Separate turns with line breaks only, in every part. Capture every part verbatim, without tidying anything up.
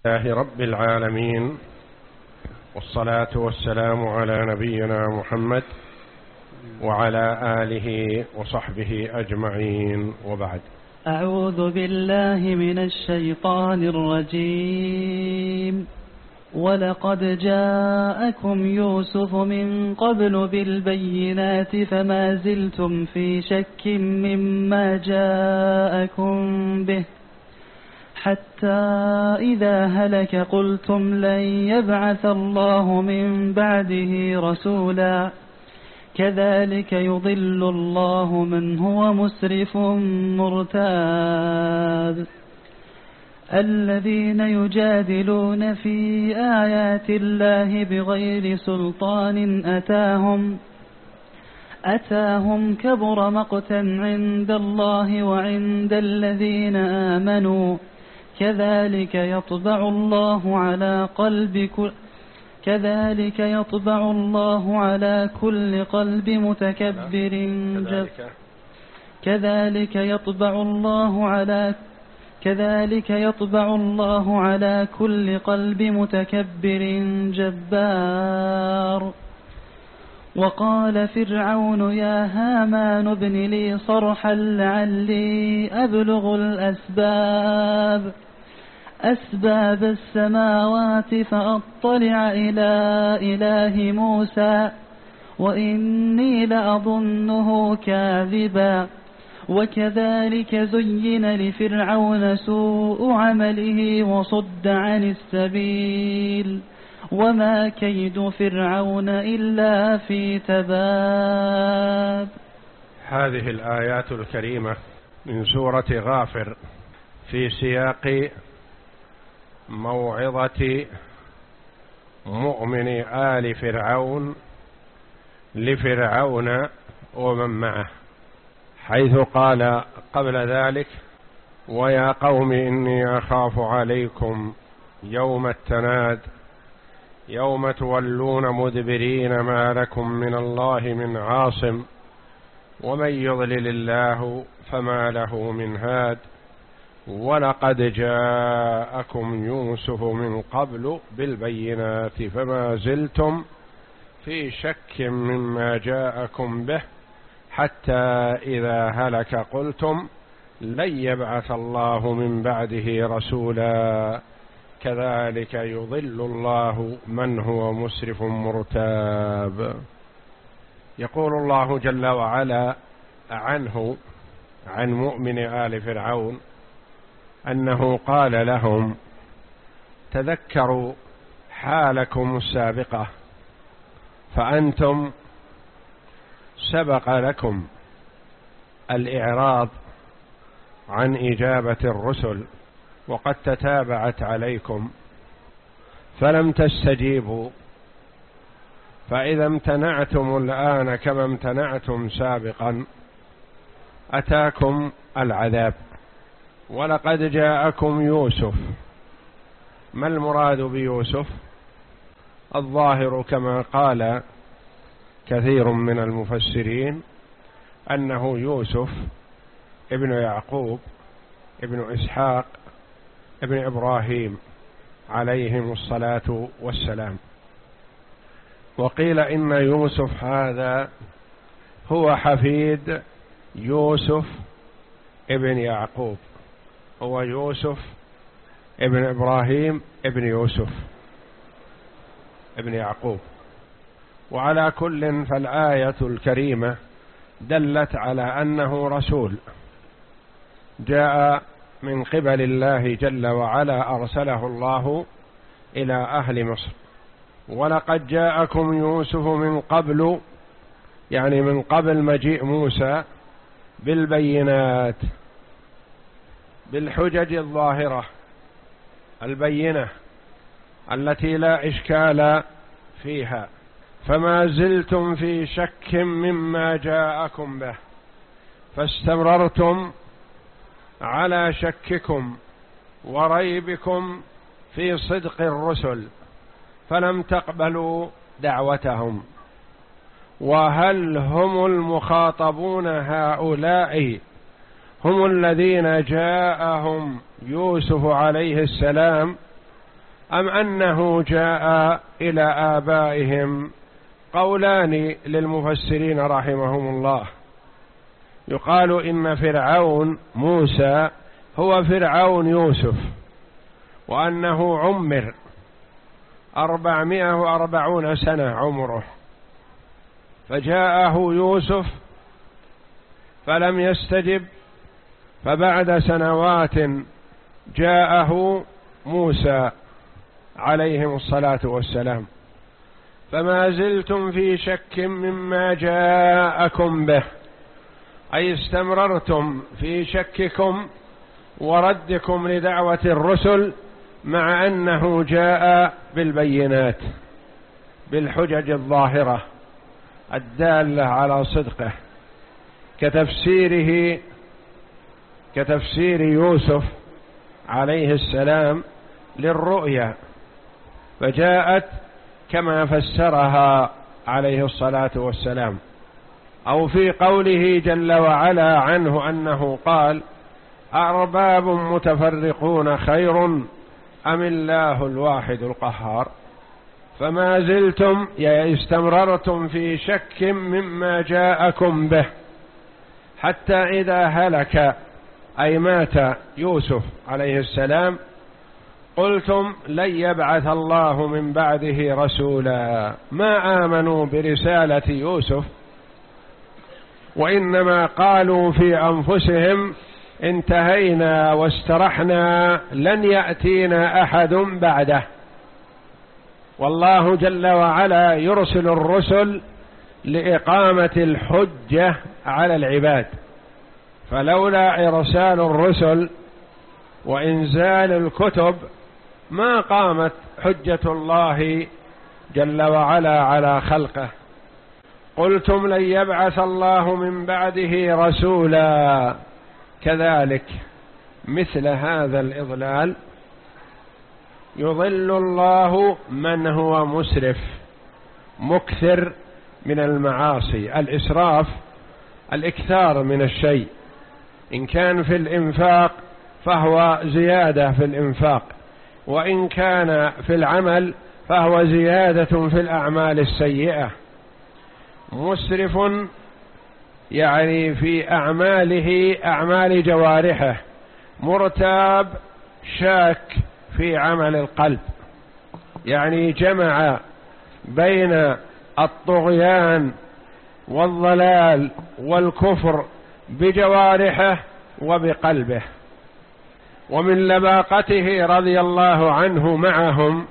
لله رب العالمين، والصلاة والسلام على نبينا محمد وعلى آله وصحبه أجمعين، وبعد.
أعوذ بالله من الشيطان الرجيم. ولقد جاءكم يوسف من قبل بالبينات فما زلتم في شك مما جاءكم به، حتى إذا هلك قلتم لن يبعث الله من بعده رسولا، كذلك يضل الله من هو مسرف مرتاب. الذين يجادلون في آيات الله بغير سلطان أتاهم أتاهم كبر مقتا عند الله وعند الذين آمنوا، كذلك يطبع الله على قلب كل كذلك يطبع الله على كل قلب متكبر جب كذلك يطبع الله على كذلك يطبع الله على كل قلب متكبر جبار. وقال فرعون يا هامان ابن لي صرحا لعلي أبلغ الأسباب أسباب السماوات فأطلع إلى إله موسى وإني لأظنه كاذبا. وكذلك زين لفرعون سوء عمله وصد عن السبيل، وما كيد فرعون إلا في تباب.
هذه الآيات الكريمة من سورة غافر في سياق موعظة مؤمن آل فرعون لفرعون ومن معه، حيث قال قبل ذلك: ويا قوم إني أخاف عليكم يوم التناد يوم تولون مدبرين ما لكم من الله من عاصم ومن يضلل الله فما له من هاد ولقد جاءكم يوسف من قبل بالبينات فما زلتم في شك مما جاءكم به، حتى إذا هلك قلتم لن يبعث الله من بعده رسولا، كذلك يضل الله من هو مسرف مرتاب. يقول الله جل وعلا عنه عن مؤمن آل فرعون أنه قال لهم: تذكروا حالكم السابقة، فأنتم سبق لكم الإعراض عن إجابة الرسل وقد تتابعت عليكم فلم تستجيبوا، فإذا امتنعتم الآن كما امتنعتم سابقا أتاكم العذاب. ولقد جاءكم يوسف. ما المراد بيوسف؟ الظاهر كما قال كثير من المفسرين أنه يوسف ابن يعقوب ابن إسحاق ابن إبراهيم عليهم الصلاة والسلام. وقيل إن يوسف هذا هو حفيد يوسف ابن يعقوب، هو يوسف ابن إبراهيم ابن يوسف ابن يعقوب. وعلى كل فالآية الكريمة دلت على أنه رسول جاء من قبل الله جل وعلا، أرسله الله إلى أهل مصر. ولقد جاءكم يوسف من قبل، يعني من قبل مجيء موسى، بالبينات، بالحجج الظاهرة البينة التي لا إشكال فيها، فما زلتم في شك مما جاءكم به، فاستمررتم على شككم وريبكم في صدق الرسل فلم تقبلوا دعوتهم. وهل هم المخاطبون هؤلاء هم الذين جاءهم يوسف عليه السلام أم أنه جاء إلى آبائهم؟ قولان للمفسرين رحمهم الله. يقال إن فرعون موسى هو فرعون يوسف، وأنه عمر أربعمائة وأربعون سنة عمره، فجاءه يوسف فلم يستجب، فبعد سنوات جاءه موسى عليهم الصلاة والسلام، فما زلتم في شك مما جاءكم به، أي استمررتم في شككم وردكم لدعوة الرسل، مع أنه جاء بالبينات بالحجج الظاهرة الدالة على صدقه، كتفسيره كتفسير يوسف عليه السلام للرؤيا، فجاءت كما فسرها عليه الصلاة والسلام. أو في قوله جل وعلا عنه أنه قال: أأرباب متفرقون خير أم الله الواحد القهار؟ فما زلتم استمررتم في شك مما جاءكم به، حتى إذا هلك أي مات يوسف عليه السلام قلتم لن يبعث الله من بعده رسولا. ما آمنوا برسالة يوسف، وإنما قالوا في أنفسهم انتهينا واسترحنا لن يأتينا أحد بعده. والله جل وعلا يرسل الرسل لإقامة الحجة على العباد، فلولا إرسال الرسل وإنزال الكتب ما قامت حجة الله جل وعلا على خلقه. قلتم لن يبعث الله من بعده رسولا. كذلك مثل هذا الإضلال يضل الله من هو مسرف مكثر من المعاصي. الإسراف الإكثار من الشيء، إن كان في الإنفاق فهو زيادة في الإنفاق، وإن كان في العمل فهو زيادة في الأعمال السيئة. مسرف يعني في أعماله أعمال جوارحه، مرتاب شاك في عمل القلب، يعني جمع بين الطغيان والضلال والكفر بجوارحه وبقلبه. ومن لباقته رضي الله عنه معهم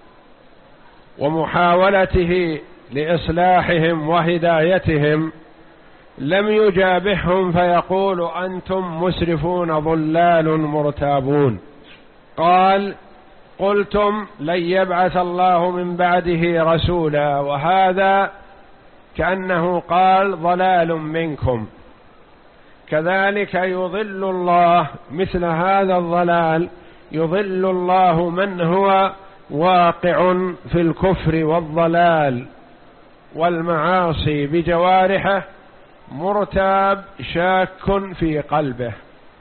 ومحاولته لإصلاحهم وهدايتهم لم يجابههم فيقول أنتم مسرفون ضلال مرتابون. قال قلتم لن يبعث الله من بعده رسولا، وهذا كأنه قال ضلال منكم. كذلك يضل الله مثل هذا الضلال، يضل الله من هو واقع في الكفر والضلال والمعاصي بجوارحه، مرتاب شاك في قلبه،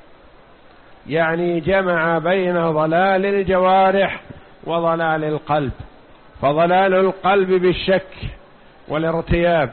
يعني جمع بين ضلال الجوارح وضلال القلب. فضلال القلب بالشك والارتياب،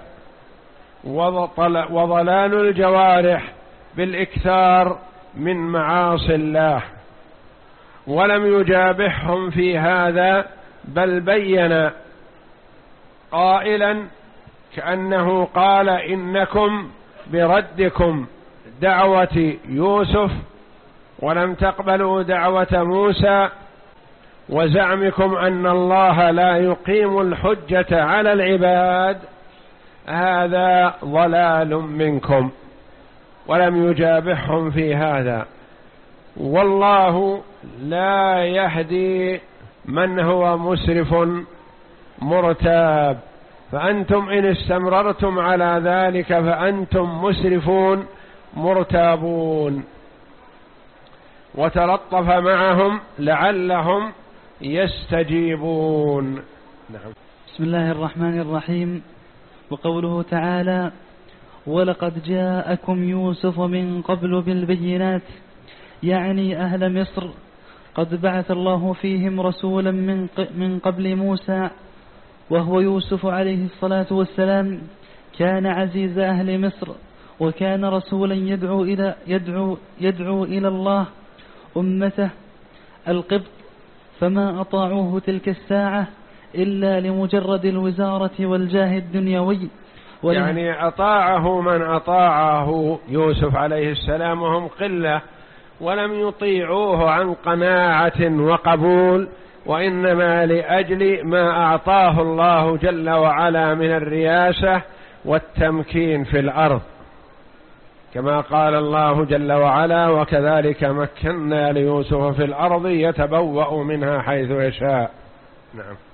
وضلال الجوارح بالإكثار من معاصي الله. ولم يجابههم في هذا، بل بين قائلا كأنه قال إنكم بردكم دعوة يوسف ولم تقبلوا دعوة موسى، وزعمكم أن الله لا يقيم الحجة على العباد، هذا ضلال منكم. ولم يجابههم في هذا. والله لا يهدي من هو مسرف مرتاب، فأنتم إن استمررتم على ذلك فأنتم مسرفون مرتابون. وتلطف معهم لعلهم يستجيبون.
نعم. بسم الله الرحمن الرحيم. وقوله تعالى: ولقد جاءكم يوسف من قبل بالبينات، يعني أهل مصر، قد بعث الله فيهم رسولا من من قبل موسى وهو يوسف عليه الصلاة والسلام، كان عزيز أهل مصر، وكان رسولا يدعو إلى يدعو يدعو إلى الله أمته القبط، فما أطاعوه تلك الساعة إلا لمجرد الوزارة والجاه الدنيوي.
يعني أطاعه من أطاعه يوسف عليه السلام وهم قلة، ولم يطيعوه عن قناعة وقبول، وإنما لأجل ما أعطاه الله جل وعلا من الرياسة والتمكين في الأرض، كما قال الله جل وعلا: وكذلك مكنا ليوسف في الأرض يتبوأ منها حيث يشاء. نعم.